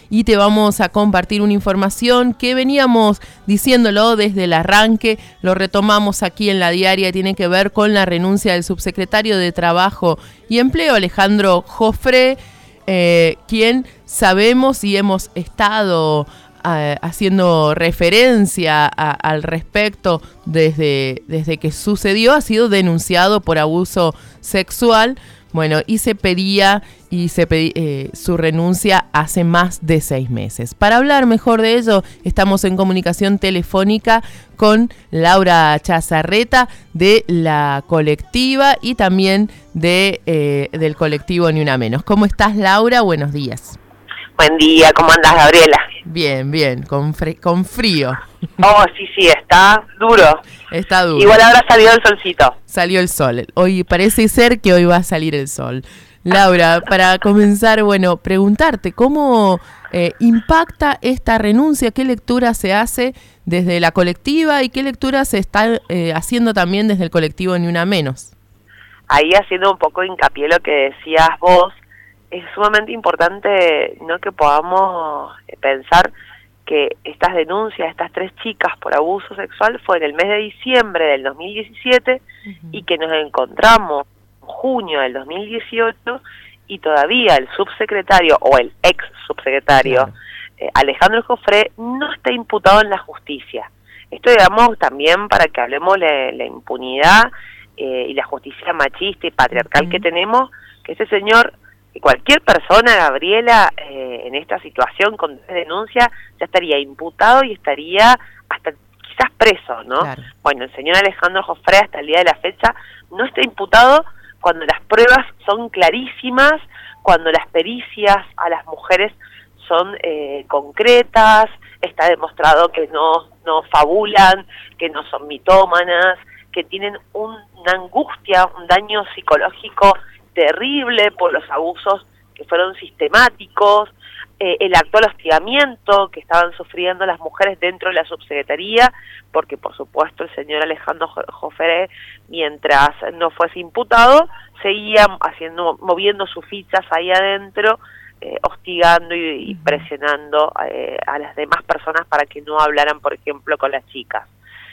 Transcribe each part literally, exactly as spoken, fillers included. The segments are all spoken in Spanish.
y te vamos a compartir una información que veníamos diciéndolo desde el arranque, lo retomamos aquí en la diaria, tiene que ver con la renuncia del subsecretario de Trabajo y Empleo, Alejandro Jofré, eh, quien sabemos y hemos estado Uh, haciendo referencia a, al respecto desde, desde que sucedió, ha sido denunciado por abuso sexual, bueno, y se pedía y se pedí, eh, su renuncia hace más de seis meses. Para hablar mejor de ello, estamos en comunicación telefónica con Laura Chazarreta de la colectiva y también de eh, del colectivo Ni Una Menos. ¿Cómo estás, Laura? Buenos días. Buen día, ¿cómo andás, Gabriela? Bien, bien, con, fre- con frío. Oh, sí, sí, está duro. Está duro. Igual ahora salió el solcito. Salió el sol. Hoy parece ser que hoy va a salir el sol. Laura, para comenzar, bueno, preguntarte, ¿cómo eh, impacta esta renuncia? ¿Qué lectura se hace desde la colectiva y qué lectura se está eh, haciendo también desde el colectivo Ni Una Menos? Ahí haciendo un poco hincapié en lo que decías vos, es sumamente importante, ¿no?, que podamos pensar que estas denuncias, estas tres chicas por abuso sexual fue en el mes de diciembre del dos mil diecisiete uh-huh. y que nos encontramos en junio del dos mil dieciocho y todavía el subsecretario o el ex subsecretario claro. eh, Alejandro Jofré no está imputado en la justicia. Esto, digamos, también para que hablemos de la impunidad eh, y la justicia machista y patriarcal uh-huh. que tenemos, que este señor... Cualquier persona, Gabriela, eh, en esta situación con denuncia ya estaría imputado y estaría hasta quizás preso, ¿no? Claro. Bueno, el señor Alejandro Jofré hasta el día de la fecha no está imputado cuando las pruebas son clarísimas, cuando las pericias a las mujeres son eh, concretas, está demostrado que no, no fabulan, que no son mitómanas, que tienen un, una angustia, un daño psicológico terrible por los abusos que fueron sistemáticos, eh, el actual hostigamiento que estaban sufriendo las mujeres dentro de la subsecretaría, porque por supuesto el señor Alejandro Jofré, mientras no fuese imputado, seguía haciendo, moviendo sus fichas ahí adentro, eh, hostigando y, y presionando eh, a las demás personas para que no hablaran, por ejemplo, con las chicas.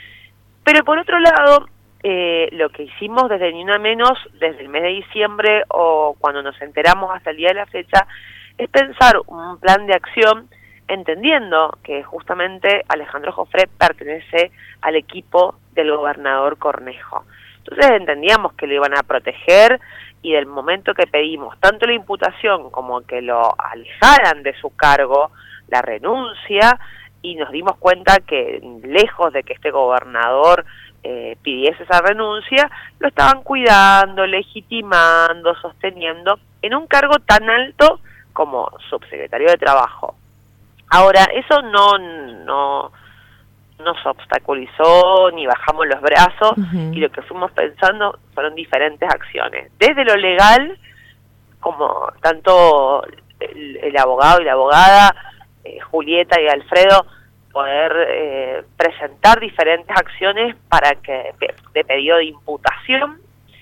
Pero por otro lado, Eh, lo que hicimos desde Ni Una Menos, desde el mes de diciembre o cuando nos enteramos hasta el día de la fecha, es pensar un plan de acción entendiendo que justamente Alejandro Jofré pertenece al equipo del gobernador Cornejo. Entonces entendíamos que lo iban a proteger y del momento que pedimos tanto la imputación como que lo alejaran de su cargo, la renuncia, y nos dimos cuenta que lejos de que este gobernador Eh, pidiese esa renuncia, lo estaban cuidando, legitimando, sosteniendo en un cargo tan alto como subsecretario de Trabajo. Ahora, eso no, no nos obstaculizó ni bajamos los brazos uh-huh. y lo que fuimos pensando fueron diferentes acciones. Desde lo legal, como tanto el, el abogado y la abogada, eh, Julieta y Alfredo, poder eh, presentar diferentes acciones para que de pedido de imputación,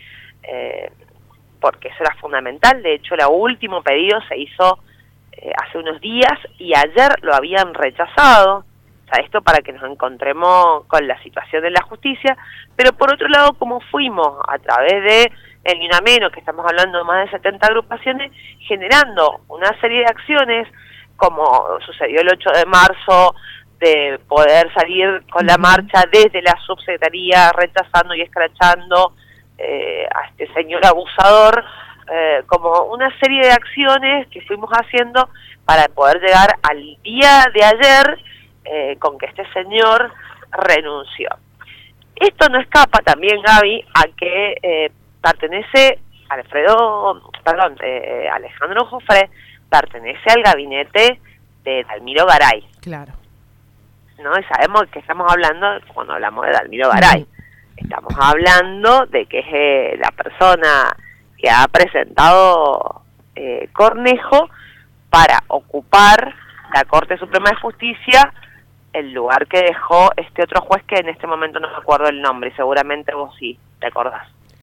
eh, porque eso era fundamental. De hecho, el último pedido se hizo eh, hace unos días y ayer lo habían rechazado. O sea, esto para que nos encontremos con la situación de la justicia, pero por otro lado, como fuimos a través de el Ni Una Menos, que estamos hablando de más de setenta agrupaciones, generando una serie de acciones, como sucedió el ocho de marzo, de poder salir con la marcha desde la subsecretaría rechazando y escrachando eh, a este señor abusador, eh, como una serie de acciones que fuimos haciendo para poder llegar al día de ayer eh, con que este señor renunció. Esto no escapa también, Gaby, a que eh, pertenece Alfredo, perdón, eh, Alejandro Jofré pertenece al gabinete de Dalmiro Garay. Claro. ¿No? Y sabemos que estamos hablando, cuando hablamos de Dalmiro Garay, estamos hablando de que es eh, la persona que ha presentado eh, Cornejo para ocupar la Corte Suprema de Justicia, el lugar que dejó este otro juez que en este momento no me acuerdo el nombre, y seguramente vos sí te acordás.